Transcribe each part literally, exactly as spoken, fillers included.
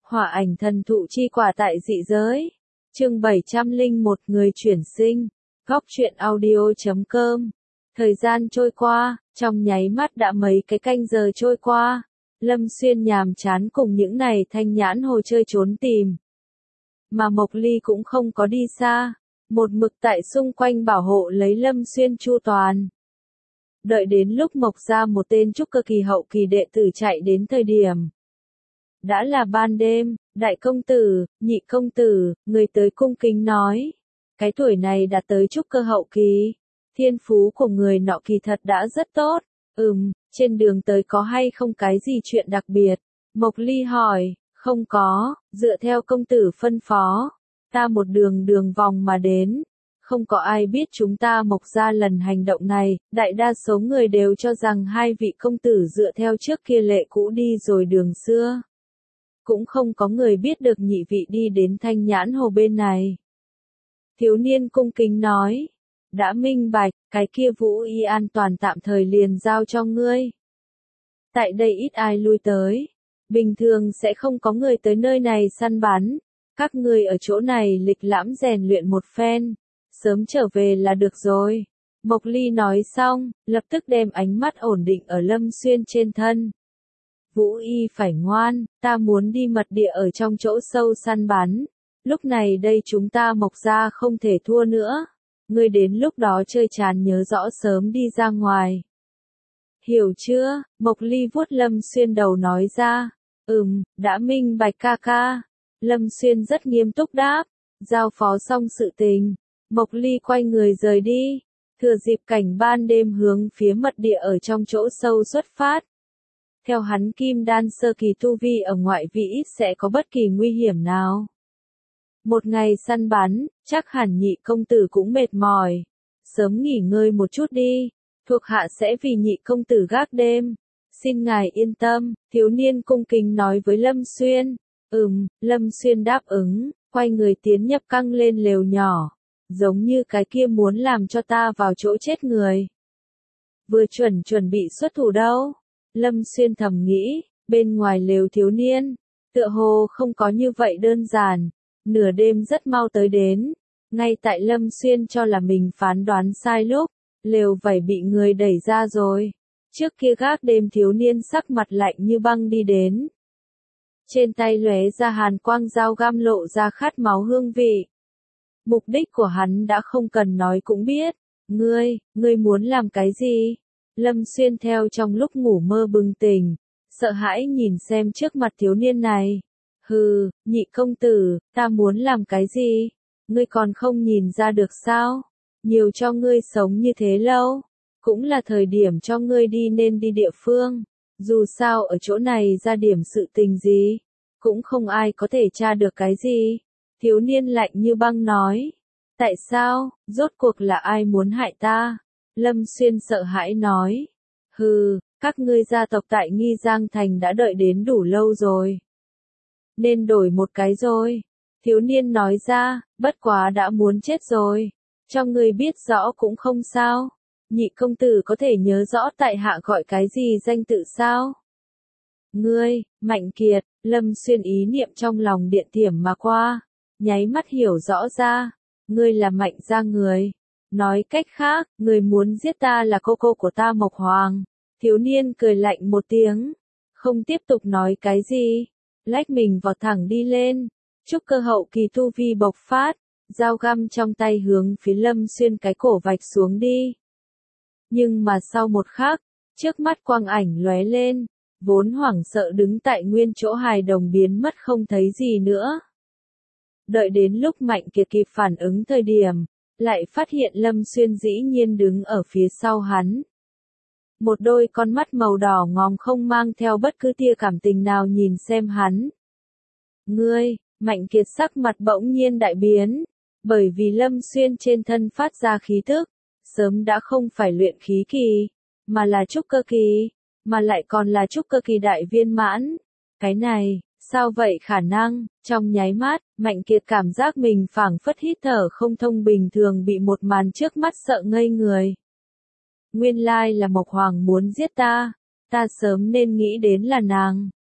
Hỏa ảnh thần thụ chi quả tại dị giới. Chương bảy trăm lẻ một người chuyển sinh. Góc truyện audio chấm com. Thời gian trôi qua, trong nháy mắt đã mấy cái canh giờ trôi qua. Lâm Xuyên nhàm chán cùng những này thanh nhãn hồ chơi trốn tìm. Mà Mộc Ly cũng không có đi xa, một mực tại xung quanh bảo hộ lấy Lâm Xuyên chu toàn. Đợi đến lúc Mộc ra một tên trúc cơ kỳ hậu kỳ đệ tử chạy đến thời điểm. Đã là ban đêm, đại công tử, nhị công tử, người tới cung kính nói. Cái tuổi này đã tới trúc cơ hậu kỳ. Thiên phú của người nọ kỳ thật đã rất tốt. Ừm, trên đường tới có hay không cái gì chuyện đặc biệt? Mộc Ly hỏi, không có, dựa theo công tử phân phó. Ta một đường đường vòng mà đến. Không có ai biết chúng ta Mộc ra lần hành động này, đại đa số người đều cho rằng hai vị công tử dựa theo trước kia lệ cũ đi rồi đường xưa. Cũng không có người biết được nhị vị đi đến thanh nhãn hồ bên này. Thiếu niên cung kính nói, đã minh bạch, cái kia Vũ Y an toàn tạm thời liền giao cho ngươi. Tại đây ít ai lui tới, bình thường sẽ không có người tới nơi này săn bắn, các ngươi ở chỗ này lịch lãm rèn luyện một phen, sớm trở về là được rồi. Mộc Ly nói xong, lập tức đem ánh mắt ổn định ở Lâm Xuyên trên thân. Vũ Y phải ngoan, ta muốn đi mật địa ở trong chỗ sâu săn bắn. Lúc này đây chúng ta Mộc ra không thể thua nữa. Ngươi đến lúc đó chơi chán nhớ rõ sớm đi ra ngoài. Hiểu chưa? Mộc Ly vuốt Lâm Xuyên đầu nói ra. Ừm, đã minh bạch ca ca. Lâm Xuyên rất nghiêm túc đáp. Giao phó xong sự tình. Mộc Ly quay người rời đi. Thừa dịp cảnh ban đêm hướng phía mật địa ở trong chỗ sâu xuất phát. Theo hắn kim đan sơ kỳ tu vi ở ngoại vi ít sẽ có bất kỳ nguy hiểm nào. Một ngày săn bắn, chắc hẳn nhị công tử cũng mệt mỏi. Sớm nghỉ ngơi một chút đi, thuộc hạ sẽ vì nhị công tử gác đêm. Xin ngài yên tâm, thiếu niên cung kính nói với Lâm Xuyên. Ừm, Lâm Xuyên đáp ứng, quay người tiến nhập căng lên lều nhỏ. Giống như cái kia muốn làm cho ta vào chỗ chết người. Vừa chuẩn chuẩn bị xuất thủ đâu. Lâm Xuyên thầm nghĩ, bên ngoài lều thiếu niên, tựa hồ không có như vậy đơn giản. Nửa đêm rất mau tới đến, ngay tại Lâm Xuyên cho là mình phán đoán sai lúc, lều vảy bị người đẩy ra rồi. Trước kia gác đêm thiếu niên sắc mặt lạnh như băng đi đến. Trên tay lóe ra hàn quang dao găm lộ ra khát máu hương vị. Mục đích của hắn đã không cần nói cũng biết. Ngươi, ngươi muốn làm cái gì? Lâm Xuyên theo trong lúc ngủ mơ bừng tỉnh, sợ hãi nhìn xem trước mặt thiếu niên này. Hừ, nhị công tử, ta muốn làm cái gì? Ngươi còn không nhìn ra được sao? Nhiều cho ngươi sống như thế lâu, cũng là thời điểm cho ngươi đi nên đi địa phương. Dù sao ở chỗ này ra điểm sự tình gì, cũng không ai có thể tra được cái gì. Thiếu niên lạnh như băng nói. Tại sao, rốt cuộc là ai muốn hại ta? Lâm Xuyên sợ hãi nói. Hừ, các ngươi gia tộc tại Nghi Giang Thành đã đợi đến đủ lâu rồi. Nên đổi một cái rồi. Thiếu niên nói ra, bất quá đã muốn chết rồi. Cho ngươi biết rõ cũng không sao. Nhị công tử có thể nhớ rõ tại hạ gọi cái gì danh tự sao? Ngươi, Mạnh Kiệt. Lâm Xuyên ý niệm trong lòng điện thiểm mà qua. Nháy mắt hiểu rõ ra. Ngươi là Mạnh gia người. Nói cách khác, người muốn giết ta là cô cô của ta Mộc Hoàng. Thiếu niên cười lạnh một tiếng. Không tiếp tục nói cái gì. Lách mình vào thẳng đi lên. Trúc cơ hậu kỳ tu vi bộc phát. Dao găm trong tay hướng phía Lâm Xuyên cái cổ vạch xuống đi. Nhưng mà sau một khắc, trước mắt quang ảnh lóe lên. Vốn hoảng sợ đứng tại nguyên chỗ hài đồng biến mất không thấy gì nữa. Đợi đến lúc Mạnh Kiệt kịp phản ứng thời điểm, lại phát hiện Lâm Xuyên dĩ nhiên đứng ở phía sau hắn. Một đôi con mắt màu đỏ ngòm không mang theo bất cứ tia cảm tình nào nhìn xem hắn. Ngươi, Mạnh Kiệt sắc mặt bỗng nhiên đại biến, bởi vì Lâm Xuyên trên thân phát ra khí tức, sớm đã không phải luyện khí kỳ, mà là trúc cơ kỳ, mà lại còn là trúc cơ kỳ đại viên mãn. Cái này, sao vậy khả năng? Trong nháy mắt, Mạnh Kiệt cảm giác mình phảng phất hít thở không thông bình thường bị một màn trước mắt sợ ngây người. Nguyên lai là Mộc Hoàng muốn giết ta, ta sớm nên nghĩ đến là nàng.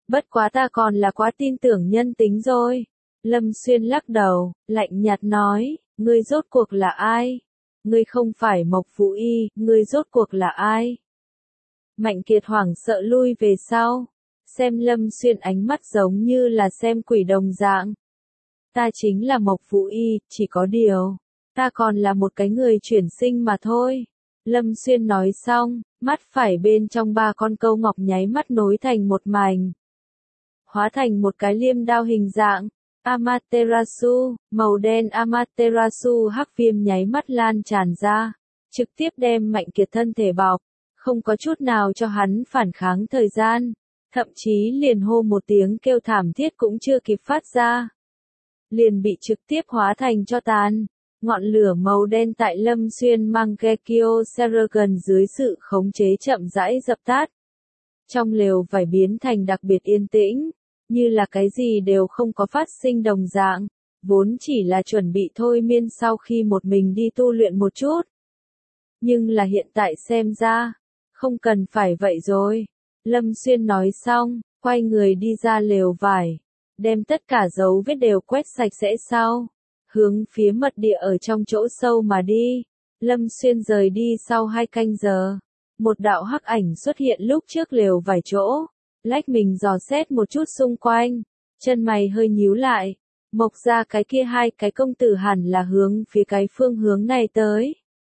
Bất quá ta còn là quá tin tưởng nhân tính rồi. Lâm Xuyên lắc đầu, lạnh nhạt nói, ngươi rốt cuộc là ai? Ngươi không phải Mộc Vũ Y, ngươi rốt cuộc là ai? Mạnh Kiệt hoảng sợ lui về sau, xem Lâm Xuyên ánh mắt giống như là xem quỷ đồng dạng. Ta chính là Mộc Vũ Y, chỉ có điều, ta còn là một cái người chuyển sinh mà thôi. Lâm Xuyên nói xong, mắt phải bên trong ba con câu ngọc nháy mắt nối thành một mảnh, hóa thành một cái liêm đao hình dạng. Amaterasu, màu đen Amaterasu hắc viêm nháy mắt lan tràn ra, trực tiếp đem Mạnh Kiệt thân thể bọc, không có chút nào cho hắn phản kháng thời gian, thậm chí liền hô một tiếng kêu thảm thiết cũng chưa kịp phát ra, liền bị trực tiếp hóa thành tro tàn. Ngọn lửa màu đen tại Lâm Xuyên Mangekyo Seragon dưới sự khống chế chậm rãi dập tắt. Trong lều vải biến thành đặc biệt yên tĩnh, như là cái gì đều không có phát sinh đồng dạng, vốn chỉ là chuẩn bị thôi miên sau khi một mình đi tu luyện một chút. Nhưng là hiện tại xem ra, không cần phải vậy rồi. Lâm Xuyên nói xong, quay người đi ra lều vải, đem tất cả dấu vết đều quét sạch sẽ sau, hướng phía mật địa ở trong chỗ sâu mà đi. Lâm Xuyên rời đi sau hai canh giờ, một đạo hắc ảnh xuất hiện lúc trước lều vài chỗ, lách mình dò xét một chút xung quanh, chân mày hơi nhíu lại, Mộc ra cái kia hai cái công tử hẳn là hướng phía cái phương hướng này tới.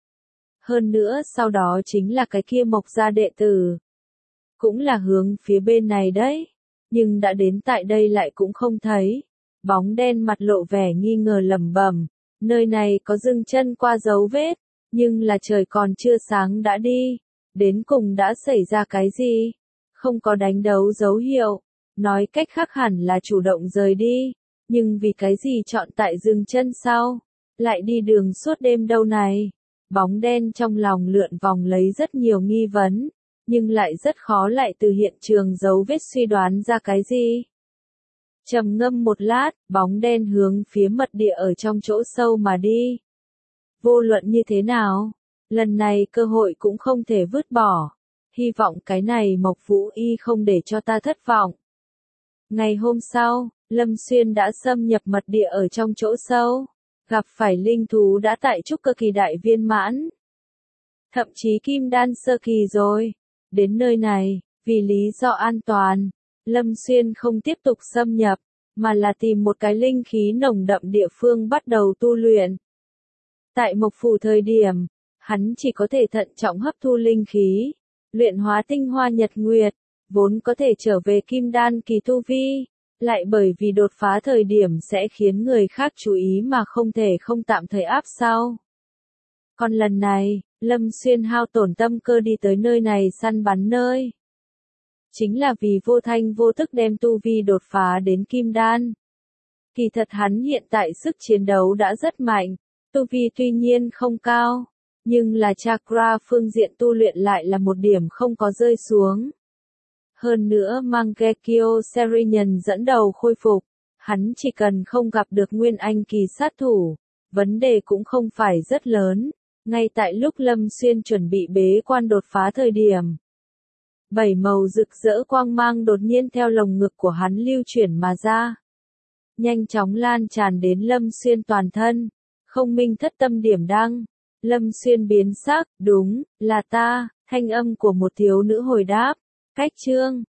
Hơn nữa sau đó chính là cái kia Mộc ra đệ tử, cũng là hướng phía bên này đấy, nhưng đã đến tại đây lại cũng không thấy. Bóng đen mặt lộ vẻ nghi ngờ lẩm bẩm, nơi này có dừng chân qua dấu vết, nhưng là trời còn chưa sáng đã đi, đến cùng đã xảy ra cái gì? Không có đánh đấu dấu hiệu, nói cách khác hẳn là chủ động rời đi, nhưng vì cái gì chọn tại dừng chân sau, lại đi đường suốt đêm đâu này? Bóng đen trong lòng lượn vòng lấy rất nhiều nghi vấn, nhưng lại rất khó lại từ hiện trường dấu vết suy đoán ra cái gì. Trầm ngâm một lát, bóng đen hướng phía mật địa ở trong chỗ sâu mà đi. Vô luận như thế nào, lần này cơ hội cũng không thể vứt bỏ. Hy vọng cái này Mộc Vũ Y không để cho ta thất vọng. Ngày hôm sau, Lâm Xuyên đã xâm nhập mật địa ở trong chỗ sâu, gặp phải linh thú đã tại trúc cơ kỳ đại viên mãn. Thậm chí kim đan sơ kỳ rồi. Đến nơi này, vì lý do an toàn, Lâm Xuyên không tiếp tục xâm nhập, mà là tìm một cái linh khí nồng đậm địa phương bắt đầu tu luyện. Tại Mộc Phủ thời điểm, hắn chỉ có thể thận trọng hấp thu linh khí, luyện hóa tinh hoa nhật nguyệt, vốn có thể trở về kim đan kỳ tu vi, lại bởi vì đột phá thời điểm sẽ khiến người khác chú ý mà không thể không tạm thời áp sau. Còn lần này, Lâm Xuyên hao tổn tâm cơ đi tới nơi này săn bắn nơi. Chính là vì vô thanh vô tức đem tu vi đột phá đến kim đan. Kỳ thật hắn hiện tại sức chiến đấu đã rất mạnh, tu vi tuy nhiên không cao, nhưng là chakra phương diện tu luyện lại là một điểm không có rơi xuống. Hơn nữa Mangekyo Seragon dẫn đầu khôi phục, hắn chỉ cần không gặp được nguyên anh kỳ sát thủ, vấn đề cũng không phải rất lớn. Ngay tại lúc Lâm Xuyên chuẩn bị bế quan đột phá thời điểm, bảy màu rực rỡ quang mang đột nhiên theo lồng ngực của hắn lưu chuyển mà ra, nhanh chóng lan tràn đến Lâm Xuyên toàn thân. Không minh thất tâm điểm đăng, Lâm Xuyên biến sắc, đúng, là ta, thanh âm của một thiếu nữ hồi đáp. Cách chương